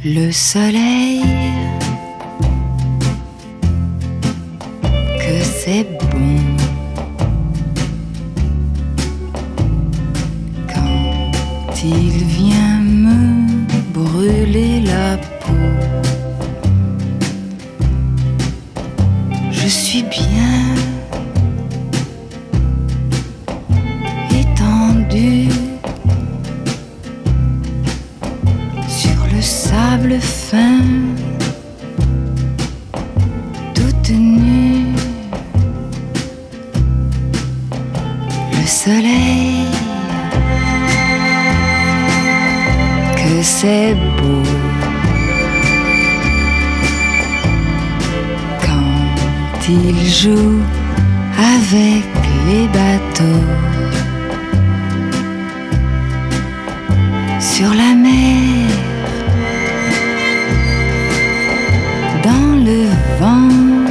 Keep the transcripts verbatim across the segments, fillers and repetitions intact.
Le soleil, que c'est bon quand il vient me brûler la peau. Je suis bien étendue sur le sable fin, toute nue. Le soleil, que c'est beau quand il joue avec les bateaux sur la mer, dans le vent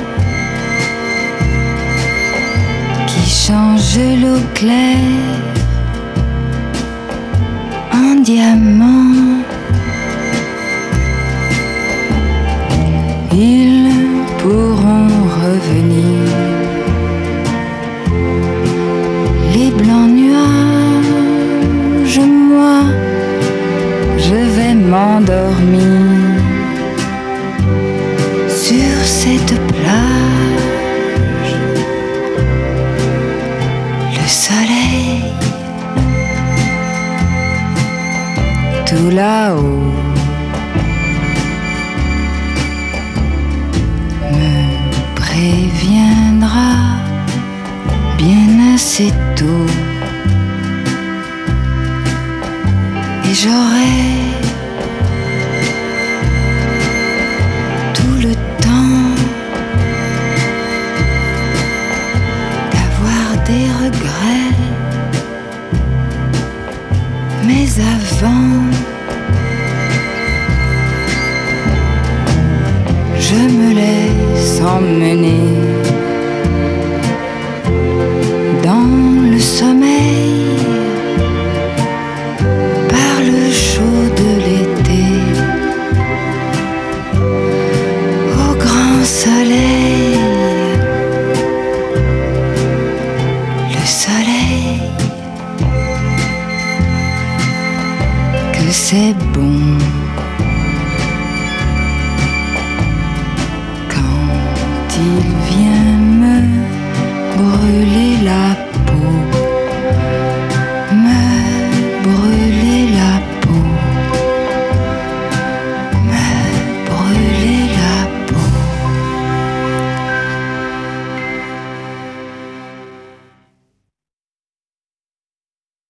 qui change l'eau claire en diamant. Ils pourront revenir, les blancs nuages, moi je vais m'endormir sur cette plage. Le soleil, tout là-haut, me préviendra bien assez tôt, et j'aurai tout le temps d'avoir des regrets. Mais avant, je me laisse emmener dans le sommeil